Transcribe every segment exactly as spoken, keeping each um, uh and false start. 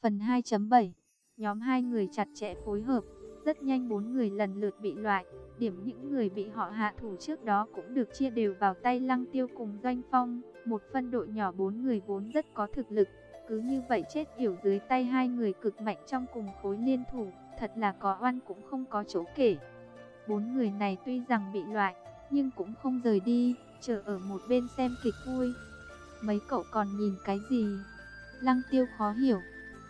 Phần hai chấm bảy. Nhóm hai người chặt chẽ phối hợp, rất nhanh bốn người lần lượt bị loại. Điểm những người bị họ hạ thủ trước đó cũng được chia đều vào tay Lăng Tiêu cùng Doanh Phong. Một phân đội nhỏ bốn người vốn rất có thực lực, cứ như vậy chết yểu dưới tay hai người cực mạnh trong cùng khối liên thủ, thật là có oan cũng không có chỗ kể. Bốn người này tuy rằng bị loại, nhưng cũng không rời đi, chờ ở một bên xem kịch vui. Mấy cậu còn nhìn cái gì? Lăng Tiêu khó hiểu.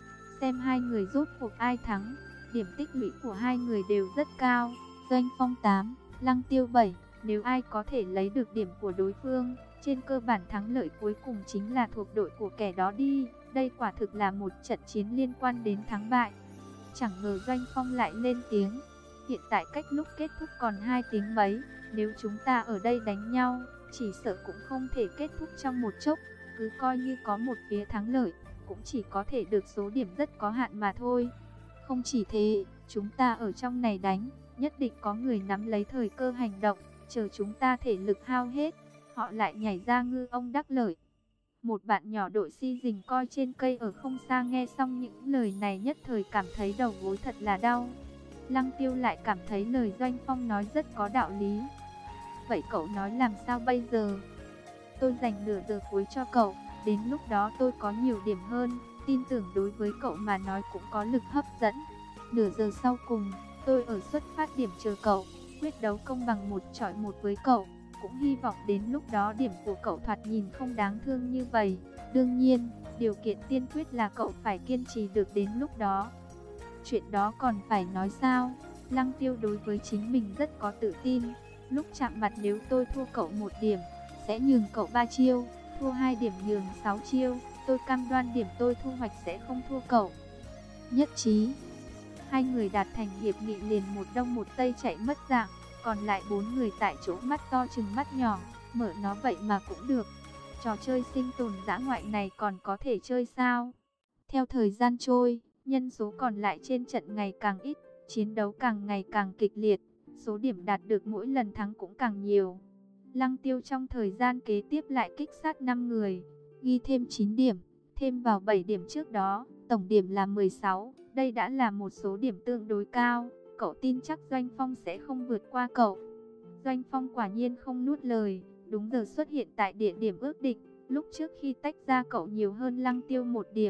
Xem hai người rốt cuộc ai thắng. Điểm tích lũy của hai người đều rất cao. Doanh Phong tám, Lăng Tiêu bảy. Nếu ai có thể lấy được điểm của đối phương, trên cơ bản thắng lợi cuối cùng chính là thuộc đội của kẻ đó đi. Đây quả thực là một trận chiến liên quan đến thắng bại. Chẳng ngờ Doanh Phong lại lên tiếng. Hiện tại cách lúc kết thúc còn hai tiếng mấy. Nếu chúng ta ở đây đánh nhau, chỉ sợ cũng không thể kết thúc trong một chốc. Cứ coi như có một phía thắng lợi, cũng chỉ có thể được số điểm rất có hạn mà thôi. Không chỉ thế, chúng ta ở trong này đánh, nhất định có người nắm lấy thời cơ hành động, chờ chúng ta thể lực hao hết, họ lại nhảy ra ngư ông đắc lợi. Một bạn nhỏ đội si rình coi trên cây ở không xa nghe xong những lời này nhất thời cảm thấy đầu gối thật là đau. Lăng Tiêu lại cảm thấy lời Doanh Phong nói rất có đạo lý. Vậy cậu nói làm sao bây giờ? Tôi dành nửa giờ cuối cho cậu, đến lúc đó tôi có nhiều điểm hơn, tin tưởng đối với cậu mà nói cũng có lực hấp dẫn. Nửa giờ sau cùng, tôi ở xuất phát điểm chờ cậu, quyết đấu công bằng một chọi một với cậu. Cũng hy vọng đến lúc đó điểm của cậu thoạt nhìn không đáng thương như vậy. Đương nhiên, điều kiện tiên quyết là cậu phải kiên trì được đến lúc đó. Chuyện đó còn phải nói sao? Lăng Tiêu đối với chính mình rất có tự tin. Lúc chạm mặt nếu tôi thua cậu một điểm, sẽ nhường cậu ba chiêu, thua hai điểm nhường sáu chiêu. Tôi cam đoan điểm tôi thu hoạch sẽ không thua cậu. Nhất trí. Hai người đạt thành hiệp nghị liền một đông một tây chạy mất dạng. Còn lại bốn người tại chỗ mắt to chừng mắt nhỏ, mở nó vậy mà cũng được. Trò chơi sinh tồn dã ngoại này còn có thể chơi sao? Theo thời gian trôi, nhân số còn lại trên trận ngày càng ít, chiến đấu càng ngày càng kịch liệt, số điểm đạt được mỗi lần thắng cũng càng nhiều. Lăng Tiêu trong thời gian kế tiếp lại kích sát năm người, ghi thêm chín điểm, thêm vào bảy điểm trước đó, tổng điểm là mười sáu. Đây đã là một số điểm tương đối cao. Cậu tin chắc Doanh Phong sẽ không vượt qua cậu? Doanh Phong quả nhiên không nuốt lời, đúng giờ xuất hiện tại địa điểm ước định. Lúc trước khi tách ra cậu nhiều hơn Lăng Tiêu một điểm,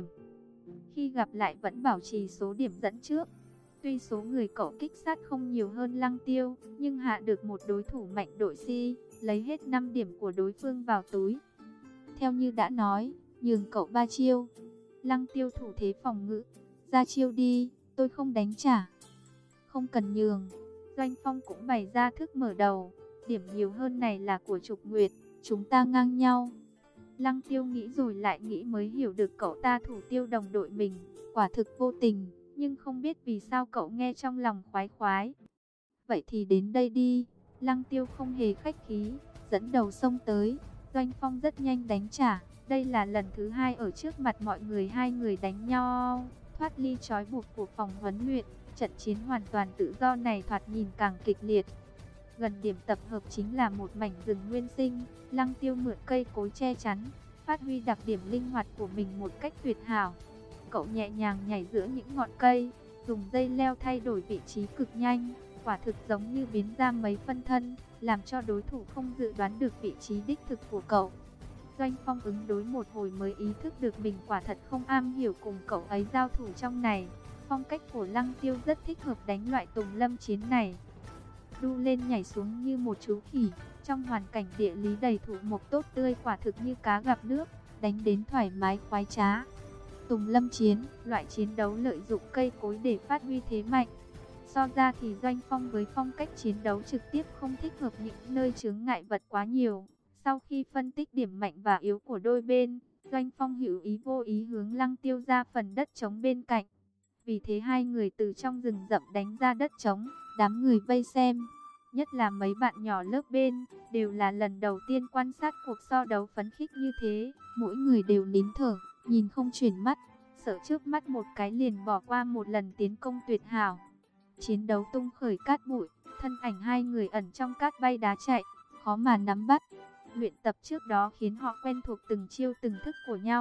khi gặp lại vẫn bảo trì số điểm dẫn trước. Tuy số người cậu kích sát không nhiều hơn Lăng Tiêu, nhưng hạ được một đối thủ mạnh đội Si, lấy hết năm điểm của đối phương vào túi. Theo như đã nói, nhường cậu ba chiêu. Lăng Tiêu thủ thế phòng ngự, ra chiêu đi, tôi không đánh trả. Không cần nhường. Doanh Phong cũng bày ra thức mở đầu. Điểm nhiều hơn này là của Trục Nguyệt, chúng ta ngang nhau. Lăng Tiêu nghĩ rồi lại nghĩ mới hiểu được cậu ta thủ tiêu đồng đội mình, quả thực vô tình, nhưng không biết vì sao cậu nghe trong lòng khoái khoái. Vậy thì đến đây đi. Lăng Tiêu không hề khách khí, dẫn đầu xông tới. Doanh Phong rất nhanh đánh trả. Đây là lần thứ hai ở trước mặt mọi người hai người đánh nhau, thoát ly trói buộc của phòng huấn luyện. Trận chiến hoàn toàn tự do này thoạt nhìn càng kịch liệt. Gần điểm tập hợp chính là một mảnh rừng nguyên sinh. Lăng Tiêu mượn cây cối che chắn, phát huy đặc điểm linh hoạt của mình một cách tuyệt hảo. Cậu nhẹ nhàng nhảy giữa những ngọn cây, dùng dây leo thay đổi vị trí cực nhanh, quả thực giống như biến ra mấy phân thân, làm cho đối thủ không dự đoán được vị trí đích thực của cậu. Doanh Phong ứng đối một hồi mới ý thức được mình quả thật không am hiểu cùng cậu ấy giao thủ trong này. Phong cách của Lăng Tiêu rất thích hợp đánh loại tùng lâm chiến này. Đu lên nhảy xuống như một chú khỉ, trong hoàn cảnh địa lý đầy thụ mộc tốt tươi quả thực như cá gặp nước, đánh đến thoải mái khoái trá. Tùng lâm chiến, loại chiến đấu lợi dụng cây cối để phát huy thế mạnh. So ra thì Doanh Phong với phong cách chiến đấu trực tiếp không thích hợp những nơi chướng ngại vật quá nhiều. Sau khi phân tích điểm mạnh và yếu của đôi bên, Doanh Phong hữu ý vô ý hướng Lăng Tiêu ra phần đất trống bên cạnh. Vì thế hai người từ trong rừng rậm đánh ra đất trống, đám người vây xem, nhất là mấy bạn nhỏ lớp bên, đều là lần đầu tiên quan sát cuộc so đấu phấn khích như thế. Mỗi người đều nín thở, nhìn không chuyển mắt, sợ trước mắt một cái liền bỏ qua một lần tiến công tuyệt hảo. Chiến đấu tung khởi cát bụi, thân ảnh hai người ẩn trong cát bay đá chạy, khó mà nắm bắt. Luyện tập trước đó khiến họ quen thuộc từng chiêu từng thức của nhau,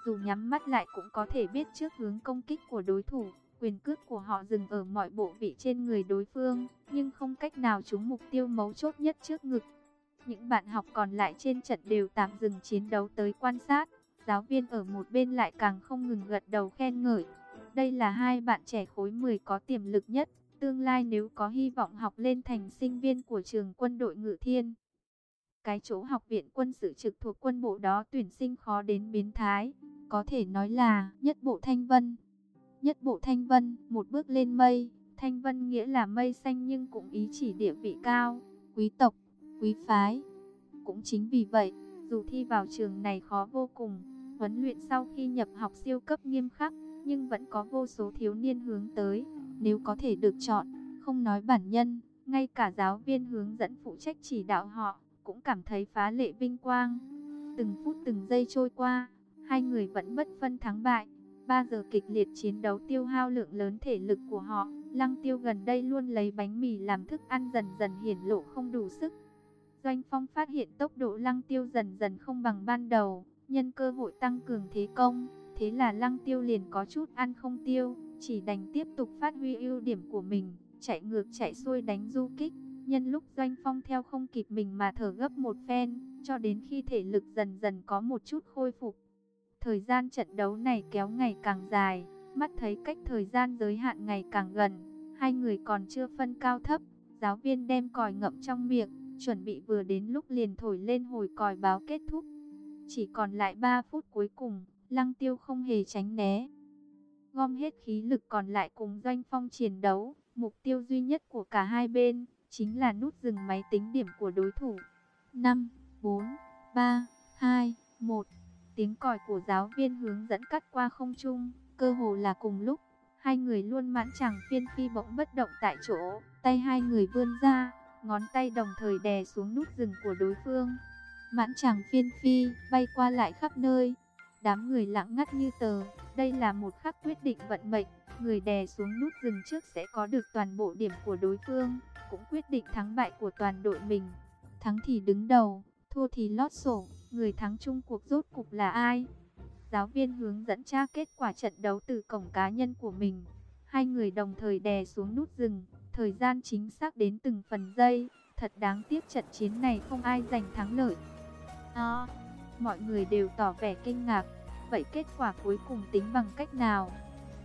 dù nhắm mắt lại cũng có thể biết trước hướng công kích của đối thủ. Quyền cước của họ dừng ở mọi bộ vị trên người đối phương, nhưng không cách nào trúng mục tiêu mấu chốt nhất trước ngực. Những bạn học còn lại trên trận đều tạm dừng chiến đấu tới quan sát. Giáo viên ở một bên lại càng không ngừng gật đầu khen ngợi. Đây là hai bạn trẻ khối mười có tiềm lực nhất, tương lai nếu có hy vọng học lên thành sinh viên của trường quân đội Ngự Thiên. Cái chỗ học viện quân sự trực thuộc quân bộ đó tuyển sinh khó đến biến thái, có thể nói là nhất bộ thanh vân. Nhất bộ thanh vân, một bước lên mây. Thanh vân nghĩa là mây xanh nhưng cũng ý chỉ địa vị cao, quý tộc, quý phái. Cũng chính vì vậy, dù thi vào trường này khó vô cùng, huấn luyện sau khi nhập học siêu cấp nghiêm khắc, nhưng vẫn có vô số thiếu niên hướng tới. Nếu có thể được chọn, không nói bản nhân, ngay cả giáo viên hướng dẫn phụ trách chỉ đạo họ cũng cảm thấy phá lệ vinh quang. Từng phút từng giây trôi qua, hai người vẫn bất phân thắng bại. Ba giờ kịch liệt chiến đấu tiêu hao lượng lớn thể lực của họ. Lăng Tiêu gần đây luôn lấy bánh mì làm thức ăn dần dần hiển lộ không đủ sức. Doanh Phong phát hiện tốc độ Lăng Tiêu dần dần không bằng ban đầu, nhân cơ hội tăng cường thế công. Thế là Lăng Tiêu liền có chút ăn không tiêu, chỉ đành tiếp tục phát huy ưu điểm của mình, chạy ngược chạy xuôi đánh du kích. Nhân lúc Doanh Phong theo không kịp mình mà thở gấp một phen, cho đến khi thể lực dần dần có một chút khôi phục. Thời gian trận đấu này kéo ngày càng dài, mắt thấy cách thời gian giới hạn ngày càng gần, hai người còn chưa phân cao thấp. Giáo viên đem còi ngậm trong miệng, chuẩn bị vừa đến lúc liền thổi lên hồi còi báo kết thúc. Chỉ còn lại ba phút cuối cùng, Lăng Tiêu không hề tránh né, gom hết khí lực còn lại cùng Doanh Phong chiến đấu. Mục tiêu duy nhất của cả hai bên chính là nút dừng máy tính điểm của đối thủ. Năm, bốn, ba, hai, một. Tiếng còi của giáo viên hướng dẫn cắt qua không trung, cơ hồ là cùng lúc. Hai người luôn mãn chàng phiên phi bỗng bất động tại chỗ, tay hai người vươn ra, ngón tay đồng thời đè xuống nút dừng của đối phương. Mãn chàng phiên phi, bay qua lại khắp nơi. Đám người lặng ngắt như tờ, đây là một khắc quyết định vận mệnh. Người đè xuống nút dừng trước sẽ có được toàn bộ điểm của đối phương, cũng quyết định thắng bại của toàn đội mình. Thắng thì đứng đầu, thua thì lót sổ, người thắng chung cuộc rốt cục là ai? Giáo viên hướng dẫn tra kết quả trận đấu từ cổng cá nhân của mình. Hai người đồng thời đè xuống nút dừng, thời gian chính xác đến từng phần giây. Thật đáng tiếc trận chiến này không ai giành thắng lợi. À, mọi người đều tỏ vẻ kinh ngạc. Vậy kết quả cuối cùng tính bằng cách nào?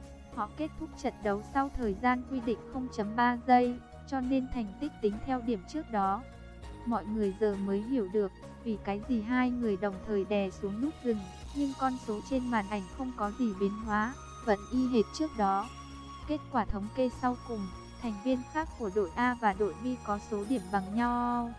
Họ kết thúc trận đấu sau thời gian quy định không phẩy ba giây, cho nên thành tích tính theo điểm trước đó. Mọi người giờ mới hiểu được vì cái gì hai người đồng thời đè xuống nút dừng, nhưng con số trên màn ảnh không có gì biến hóa, vẫn y hệt trước đó. Kết quả thống kê sau cùng, thành viên khác của đội A và đội B có số điểm bằng nhau.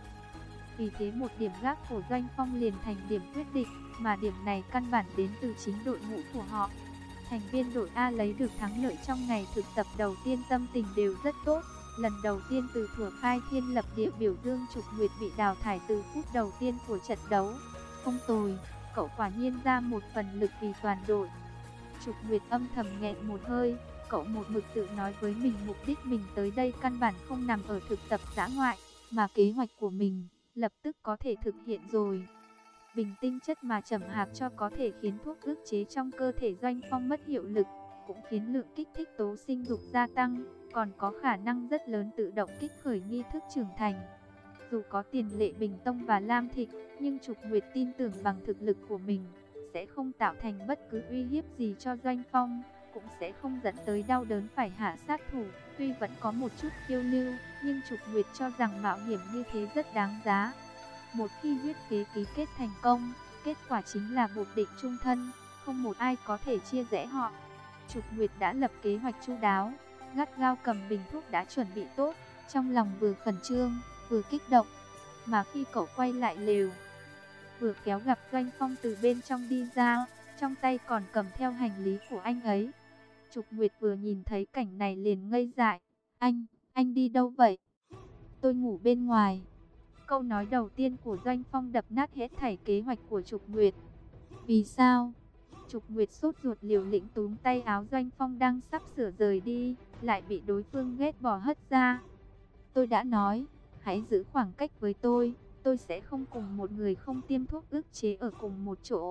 Vì thế một điểm gác của Doanh Phong liền thành điểm quyết định, mà điểm này căn bản đến từ chính đội ngũ của họ. Thành viên đội A lấy được thắng lợi trong ngày thực tập đầu tiên tâm tình đều rất tốt. Lần đầu tiên từ thuở khai thiên lập địa biểu dương Trục Nguyệt bị đào thải từ phút đầu tiên của trận đấu. Không tồi, cậu quả nhiên ra một phần lực vì toàn đội. Trục Nguyệt âm thầm nghẹn một hơi, cậu một mực tự nói với mình mục đích mình tới đây căn bản không nằm ở thực tập dã ngoại, mà kế hoạch của mình lập tức có thể thực hiện rồi. Bình tinh chất mà chậm hạp cho có thể khiến thuốc ức chế trong cơ thể Doanh Phong mất hiệu lực, cũng khiến lượng kích thích tố sinh dục gia tăng, còn có khả năng rất lớn tự động kích khởi nghi thức trưởng thành. Dù có tiền lệ Bình Tông và Lam Thịnh, nhưng Trục Nguyệt tin tưởng bằng thực lực của mình sẽ không tạo thành bất cứ uy hiếp gì cho Doanh Phong, cũng sẽ không dẫn tới đau đớn phải hạ sát thủ. Tuy vẫn có một chút phiêu lưu, nhưng Trục Nguyệt cho rằng mạo hiểm như thế rất đáng giá. Một khi huyết kế ký kết thành công, kết quả chính là buộc định chung thân, không một ai có thể chia rẽ họ. Trục Nguyệt đã lập kế hoạch chu đáo, gắt gao cầm bình thuốc đã chuẩn bị tốt, trong lòng vừa khẩn trương, vừa kích động. Mà khi cậu quay lại lều, vừa kéo gặp Doanh Phong từ bên trong đi ra, trong tay còn cầm theo hành lý của anh ấy. Trục Nguyệt vừa nhìn thấy cảnh này liền ngây dại. Anh, anh đi đâu vậy? Tôi ngủ bên ngoài. Câu nói đầu tiên của Doanh Phong đập nát hết thảy kế hoạch của Trục Nguyệt. Vì sao? Trục Nguyệt sốt ruột liều lĩnh túm tay áo Doanh Phong đang sắp sửa rời đi, lại bị đối phương ghét bỏ hất ra. Tôi đã nói, hãy giữ khoảng cách với tôi, tôi sẽ không cùng một người không tiêm thuốc ức chế ở cùng một chỗ.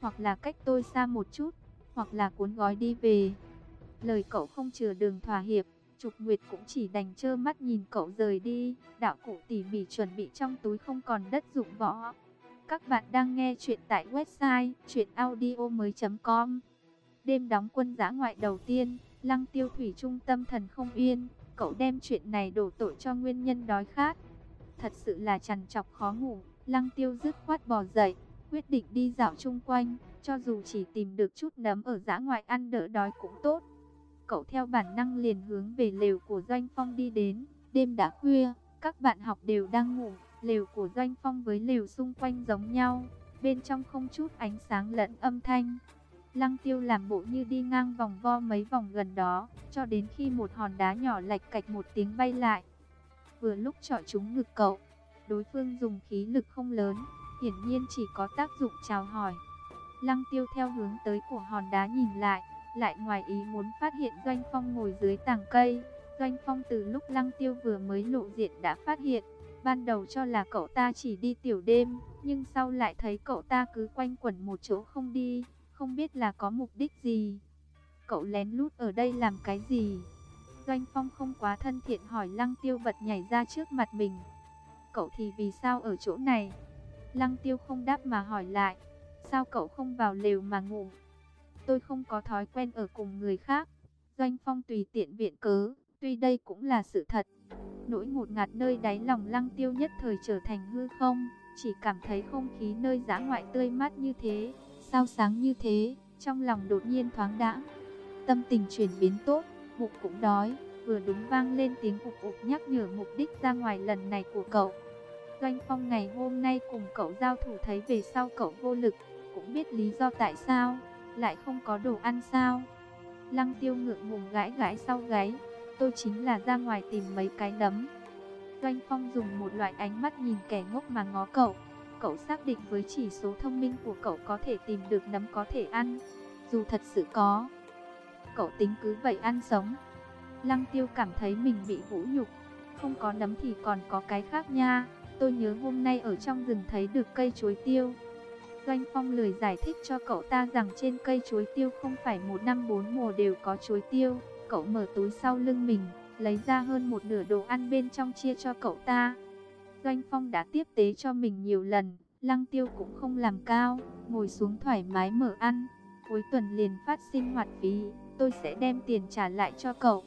hoặc là cách tôi xa một chút, hoặc là cuốn gói đi về. Lời cậu không chừa đường thỏa hiệp, Trục Nguyệt cũng chỉ đành trơ mắt nhìn cậu rời đi, đạo cụ tỉ mỉ chuẩn bị trong túi không còn đất dụng võ. Các bạn đang nghe chuyện tại website truyện audio mới chấm com. Đêm đóng quân dã ngoại đầu tiên, Lăng Tiêu thủy chung tâm thần không yên, cậu đem chuyện này đổ tội cho nguyên nhân đói khát. Thật sự là trằn trọc khó ngủ, Lăng Tiêu dứt khoát bò dậy, quyết định đi dạo chung quanh, cho dù chỉ tìm được chút nấm ở dã ngoại ăn đỡ đói cũng tốt. Cậu theo bản năng liền hướng về lều của Doanh Phong đi đến. Đêm đã khuya, các bạn học đều đang ngủ. Lều của Doanh Phong với lều xung quanh giống nhau, bên trong không chút ánh sáng lẫn âm thanh. Lăng Tiêu làm bộ như đi ngang vòng vo mấy vòng gần đó, cho đến khi một hòn đá nhỏ lạch cạch một tiếng bay lại. Vừa lúc chọi trúng ngực cậu, đối phương dùng khí lực không lớn, hiển nhiên chỉ có tác dụng chào hỏi. Lăng Tiêu theo hướng tới của hòn đá nhìn lại, lại ngoài ý muốn phát hiện Doanh Phong ngồi dưới tàng cây. Doanh Phong từ lúc Lăng Tiêu vừa mới lộ diện đã phát hiện, ban đầu cho là cậu ta chỉ đi tiểu đêm, nhưng sau lại thấy cậu ta cứ quanh quẩn một chỗ không đi, không biết là có mục đích gì. Cậu lén lút ở đây làm cái gì? Doanh Phong không quá thân thiện hỏi. Lăng Tiêu bật nhảy ra trước mặt mình. Cậu thì vì sao ở chỗ này? Lăng Tiêu không đáp mà hỏi lại. Sao cậu không vào lều mà ngủ? Tôi không có thói quen ở cùng người khác. Doanh Phong tùy tiện viện cớ, tuy đây cũng là sự thật. Nỗi ngột ngạt nơi đáy lòng Lăng Tiêu nhất thời trở thành hư không, chỉ cảm thấy không khí nơi dã ngoại tươi mát như thế, sao sáng như thế, trong lòng đột nhiên thoáng đãng, tâm tình chuyển biến tốt, bụng cũng đói. Vừa đúng vang lên tiếng ục ục nhắc nhở mục đích ra ngoài lần này của cậu. Doanh Phong ngày hôm nay cùng cậu giao thủ thấy về sau cậu vô lực, cũng biết lý do tại sao lại không có đồ ăn sao? Lăng Tiêu ngượng ngùng gãi gãi sau gáy. Tôi chính là ra ngoài tìm mấy cái nấm. Doanh Phong dùng một loại ánh mắt nhìn kẻ ngốc mà ngó cậu. Cậu xác định với chỉ số thông minh của cậu có thể tìm được nấm có thể ăn. Dù thật sự có, cậu tính cứ vậy ăn sống. Lăng Tiêu cảm thấy mình bị vũ nhục. Không có nấm thì còn có cái khác nha. Tôi nhớ hôm nay ở trong rừng thấy được cây chuối tiêu. Doanh Phong lười giải thích cho cậu ta rằng trên cây chuối tiêu không phải một năm bốn mùa đều có chuối tiêu. Cậu mở túi sau lưng mình, lấy ra hơn một nửa đồ ăn bên trong chia cho cậu ta. Doanh Phong đã tiếp tế cho mình nhiều lần, Lăng Tiêu cũng không làm cao, ngồi xuống thoải mái mở ăn. Cuối tuần liền phát sinh hoạt phí, tôi sẽ đem tiền trả lại cho cậu.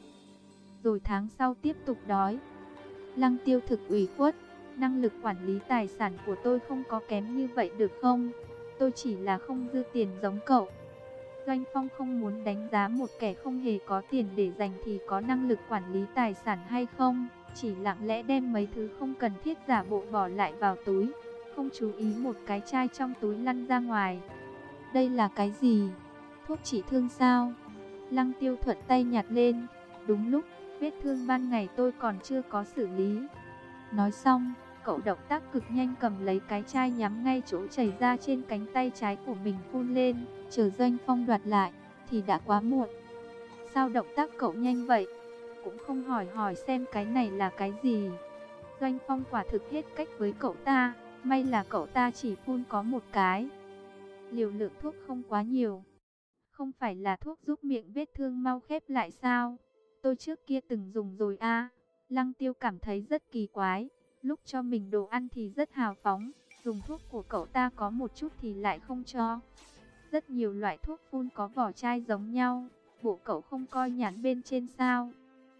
Rồi tháng sau tiếp tục đói. Lăng Tiêu thực ủy khuất, năng lực quản lý tài sản của tôi không có kém như vậy được không? Tôi chỉ là không dư tiền giống cậu. Doanh Phong không muốn đánh giá một kẻ không hề có tiền để dành thì có năng lực quản lý tài sản hay không, chỉ lặng lẽ đem mấy thứ không cần thiết giả bộ bỏ lại vào túi, không chú ý một cái chai trong túi lăn ra ngoài. Đây là cái gì? Thuốc trị thương sao? Lăng Tiêu thuận tay nhặt lên. Đúng lúc, vết thương ban ngày tôi còn chưa có xử lý. Nói xong, cậu động tác cực nhanh cầm lấy cái chai nhắm ngay chỗ chảy ra trên cánh tay trái của mình phun lên. Chờ Doanh Phong đoạt lại, thì đã quá muộn. Sao động tác cậu nhanh vậy? Cũng không hỏi hỏi xem cái này là cái gì. Doanh Phong quả thực hết cách với cậu ta. May là cậu ta chỉ phun có một cái. Liều lượng thuốc không quá nhiều. Không phải là thuốc giúp miệng vết thương mau khép lại sao? Tôi trước kia từng dùng rồi a. Lăng Tiêu cảm thấy rất kỳ quái. Lúc cho mình đồ ăn thì rất hào phóng, dùng thuốc của cậu ta có một chút thì lại không cho. Rất nhiều loại thuốc phun có vỏ chai giống nhau, bộ cậu không coi nhãn bên trên sao?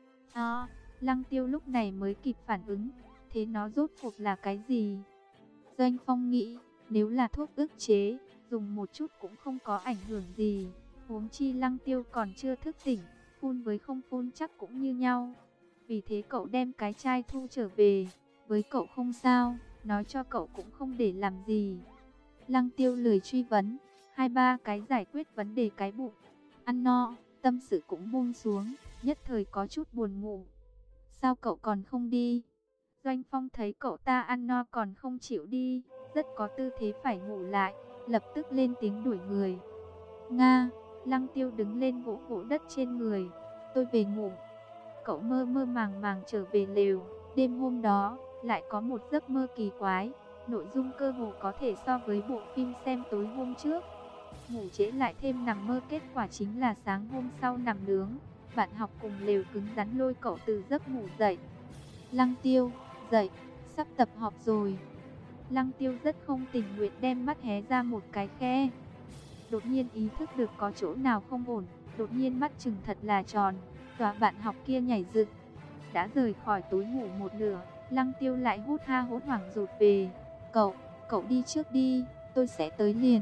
À, Lăng Tiêu lúc này mới kịp phản ứng, thế nó rốt cuộc là cái gì? Doanh Phong nghĩ, nếu là thuốc ức chế, dùng một chút cũng không có ảnh hưởng gì. Huống chi Lăng Tiêu còn chưa thức tỉnh, phun với không phun chắc cũng như nhau. Vì thế cậu đem cái chai thu trở về. Với cậu không sao, nói cho cậu cũng không để làm gì. Lăng Tiêu lười truy vấn, hai ba cái giải quyết vấn đề cái bụng. Ăn no, tâm sự cũng buông xuống, nhất thời có chút buồn ngủ. Sao cậu còn không đi? Doanh Phong thấy cậu ta ăn no còn không chịu đi, rất có tư thế phải ngủ lại, lập tức lên tiếng đuổi người. Nga, Lăng Tiêu đứng lên vỗ vỗ đất trên người. Tôi về ngủ. Cậu mơ mơ màng màng trở về lều. Đêm hôm đó, lại có một giấc mơ kỳ quái. Nội dung cơ hồ có thể so với bộ phim xem tối hôm trước. ngủ trễ lại thêm nằm mơ, kết quả chính là sáng hôm sau nằm nướng. Bạn học cùng lều cứng rắn lôi cậu từ giấc ngủ dậy. Lăng Tiêu, dậy, sắp tập họp rồi. Lăng Tiêu rất không tình nguyện đem mắt hé ra một cái khe. Đột nhiên ý thức được có chỗ nào không ổn, đột nhiên mắt trừng thật là tròn, dọa bạn học kia nhảy dựng. Đã rời khỏi túi ngủ một nửa, Lăng Tiêu lại hốt ha hốt hoảng rụt về. Cậu, cậu đi trước đi, tôi sẽ tới liền.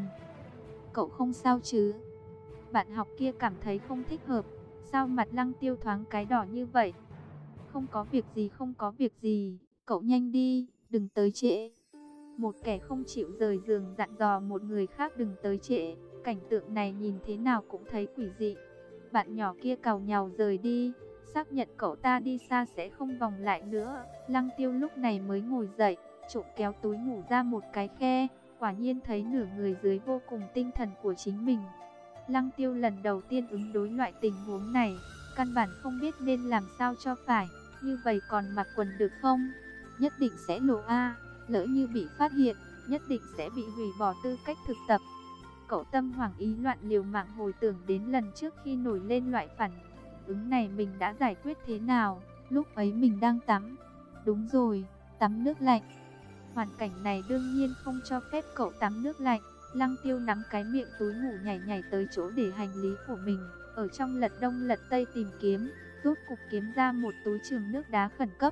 Cậu không sao chứ? Bạn học kia cảm thấy không thích hợp. Sao mặt Lăng Tiêu thoáng cái đỏ như vậy? Không có việc gì, không có việc gì, cậu nhanh đi, đừng tới trễ. Một kẻ không chịu rời giường dặn dò một người khác đừng tới trễ. Cảnh tượng này nhìn thế nào cũng thấy quỷ dị. Bạn nhỏ kia càu nhàu rời đi, xác nhận cậu ta đi xa sẽ không vòng lại nữa. Lăng Tiêu lúc này mới ngồi dậy, trộm kéo túi ngủ ra một cái khe. Quả nhiên thấy nửa người dưới vô cùng tinh thần của chính mình. Lăng Tiêu lần đầu tiên ứng đối loại tình huống này, căn bản không biết nên làm sao cho phải. Như vậy còn mặc quần được không? Nhất định sẽ lộ a, lỡ như bị phát hiện, nhất định sẽ bị hủy bỏ tư cách thực tập. Cậu tâm hoảng ý loạn liều mạng hồi tưởng đến lần trước khi nổi lên loại phản ứng này mình đã giải quyết thế nào. Lúc ấy mình đang tắm. Đúng rồi, tắm nước lạnh. Hoàn cảnh này đương nhiên không cho phép cậu tắm nước lạnh. Lăng Tiêu nắm cái miệng túi ngủ nhảy nhảy tới chỗ để hành lý của mình, ở trong lật đông lật tây tìm kiếm, rốt cục kiếm ra một túi chườm nước đá khẩn cấp.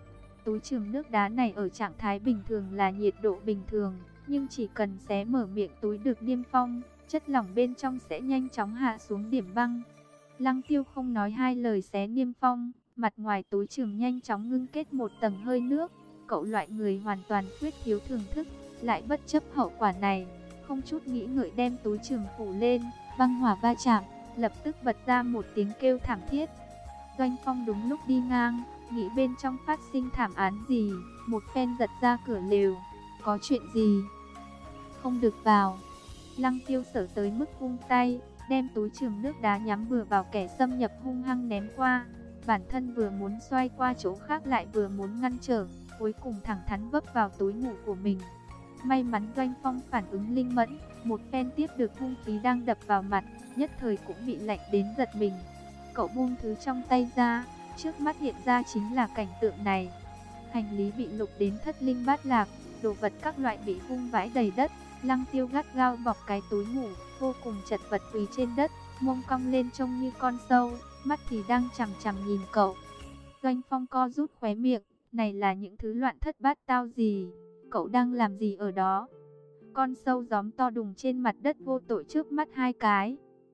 Túi chườm nước đá này ở trạng thái bình thường là nhiệt độ bình thường, nhưng chỉ cần xé mở miệng túi được niêm phong, chất lỏng bên trong sẽ nhanh chóng hạ xuống điểm băng. Lăng Tiêu không nói hai lời xé niêm phong, mặt ngoài túi chườm nhanh chóng ngưng kết một tầng hơi nước. Cậu loại người hoàn toàn khuyết thiếu thưởng thức, lại bất chấp hậu quả này, không chút nghĩ ngợi đem túi chườm phủ lên, băng hỏa va chạm, lập tức bật ra một tiếng kêu thảm thiết. Doanh Phong đúng lúc đi ngang, nghĩ bên trong phát sinh thảm án gì, một phen giật ra cửa lều. Có chuyện gì? Không được vào. Lăng Tiêu sợ tới mức vung tay, đem túi chườm nước đá nhắm vừa vào kẻ xâm nhập hung hăng ném qua. Bản thân vừa muốn xoay qua chỗ khác lại vừa muốn ngăn trở, cuối cùng thẳng thắn vấp vào túi ngủ của mình. May mắn Doanh Phong phản ứng linh mẫn, một phen tiếp được hung khí đang đập vào mặt, nhất thời cũng bị lạnh đến giật mình. Cậu buông thứ trong tay ra, trước mắt hiện ra chính là cảnh tượng này. Hành lý bị lục đến thất linh bát lạc, đồ vật các loại bị vung vãi đầy đất. Lăng Tiêu gắt gao bọc cái túi ngủ, vô cùng chật vật quỳ trên đất, mông cong lên trông như con sâu, mắt thì đang chằm chằm nhìn cậu. Doanh Phong co rút khóe miệng, này là những thứ loạn thất bát tao gì? Cậu đang làm gì ở đó? Con sâu gióm to đùng trên mặt đất vô tội trước mắt hai cái.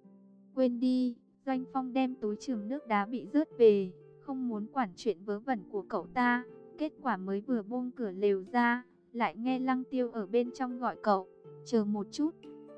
Quên đi, Doanh Phong đem túi chườm nước đá bị rớt về, không muốn quản chuyện vớ vẩn của cậu ta. Kết quả mới vừa buông cửa lều ra, lại nghe Lăng Tiêu ở bên trong gọi cậu. Chờ một chút.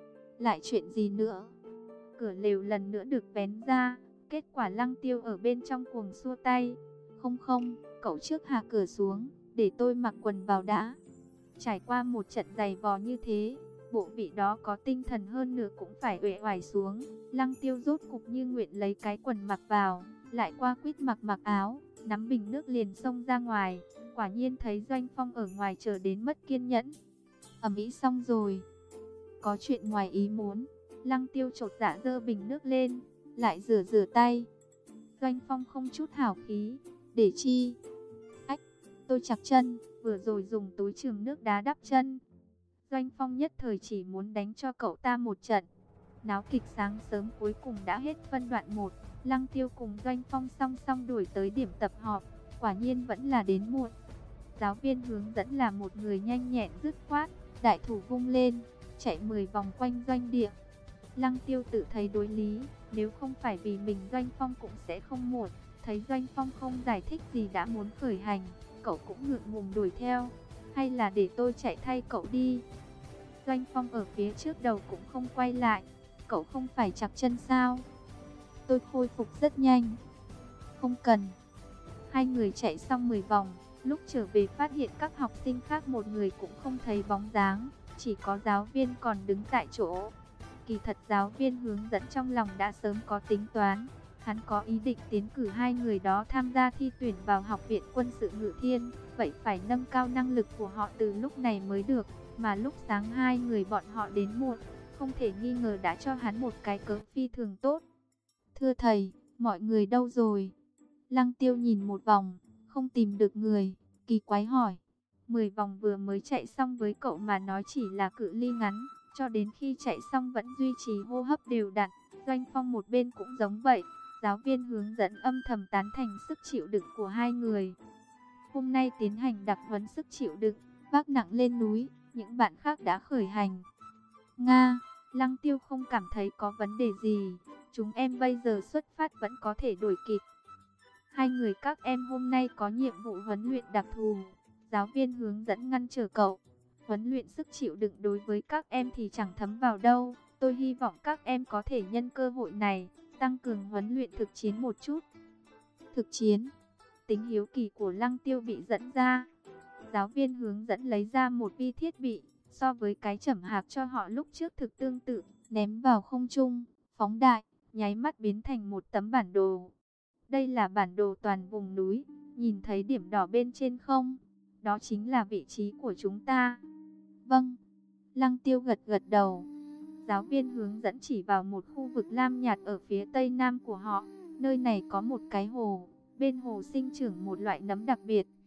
Lại chuyện gì nữa? Cửa lều lần nữa được vén ra, kết quả Lăng Tiêu ở bên trong cuồng xua tay. Không không, cậu trước hạ cửa xuống, để tôi mặc quần vào đã. Trải qua một trận giày vò như thế, bộ vị đó có tinh thần hơn nữa cũng phải uể oải xuống. Lăng Tiêu rốt cục như nguyện lấy cái quần mặc vào, lại qua quýt mặc mặc áo, nắm bình nước liền xông ra ngoài. Quả nhiên thấy Doanh Phong ở ngoài chờ đến mất kiên nhẫn. Ầm ĩ xong rồi. Có chuyện ngoài ý muốn. Lăng Tiêu chột dạ giơ bình nước lên, lại rửa rửa tay. Doanh Phong không chút hào khí. Để chi? Ách, tôi chặt chân, vừa rồi dùng túi chườm nước đá đắp chân. Doanh Phong nhất thời chỉ muốn đánh cho cậu ta một trận. Náo kịch sáng sớm cuối cùng đã hết phân đoạn một. Lăng Tiêu cùng Doanh Phong song song đuổi tới điểm tập họp. Quả nhiên vẫn là đến muộn. Giáo viên hướng dẫn là một người nhanh nhẹn dứt khoát, đại thủ vung lên, chạy mười vòng quanh doanh địa. Lăng Tiêu tự thấy đối lý, nếu không phải vì mình Doanh Phong cũng sẽ không muộn. Thấy Doanh Phong không giải thích gì đã muốn khởi hành, cậu cũng ngượng ngùng đuổi theo. Hay là để tôi chạy thay cậu đi? Doanh Phong ở phía trước đầu cũng không quay lại. Cậu không phải chặt chân sao? Tôi khôi phục rất nhanh. Không cần. Hai người chạy xong mười vòng, lúc trở về phát hiện các học sinh khác một người cũng không thấy bóng dáng, chỉ có giáo viên còn đứng tại chỗ. Kỳ thật giáo viên hướng dẫn trong lòng đã sớm có tính toán, hắn có ý định tiến cử hai người đó tham gia thi tuyển vào Học viện Quân sự Ngự Thiên, vậy phải nâng cao năng lực của họ từ lúc này mới được, mà lúc sáng hai người bọn họ đến muộn. không thể nghi ngờ đã cho hắn một cái cớ phi thường tốt. Thưa thầy, mọi người đâu rồi? Lăng Tiêu nhìn một vòng, không tìm được người, kỳ quái hỏi. Mười vòng vừa mới chạy xong với cậu mà nói chỉ là cự ly ngắn, cho đến khi chạy xong vẫn duy trì hô hấp đều đặn. Doanh Phong một bên cũng giống vậy. Giáo viên hướng dẫn âm thầm tán thành sức chịu đựng của hai người. Hôm nay tiến hành đặc huấn sức chịu đựng, vác nặng lên núi, những bạn khác đã khởi hành. Nga, Lăng Tiêu không cảm thấy có vấn đề gì, chúng em bây giờ xuất phát vẫn có thể đuổi kịp. Hai người các em hôm nay có nhiệm vụ huấn luyện đặc thù, giáo viên hướng dẫn ngăn trở cậu. Huấn luyện sức chịu đựng đối với các em thì chẳng thấm vào đâu, tôi hy vọng các em có thể nhân cơ hội này, tăng cường huấn luyện thực chiến một chút. Thực chiến? Tính hiếu kỳ của Lăng Tiêu bị dẫn ra. Giáo viên hướng dẫn lấy ra một vi thiết bị, so với cái chẩm hạc cho họ lúc trước thực tương tự, ném vào không trung, phóng đại, nháy mắt biến thành một tấm bản đồ. Đây là bản đồ toàn vùng núi, nhìn thấy điểm đỏ bên trên không? Đó chính là vị trí của chúng ta. Vâng. Lăng Tiêu gật gật đầu. Giáo viên hướng dẫn chỉ vào một khu vực lam nhạt ở phía tây nam của họ. Nơi này có một cái hồ, bên hồ sinh trưởng một loại nấm đặc biệt,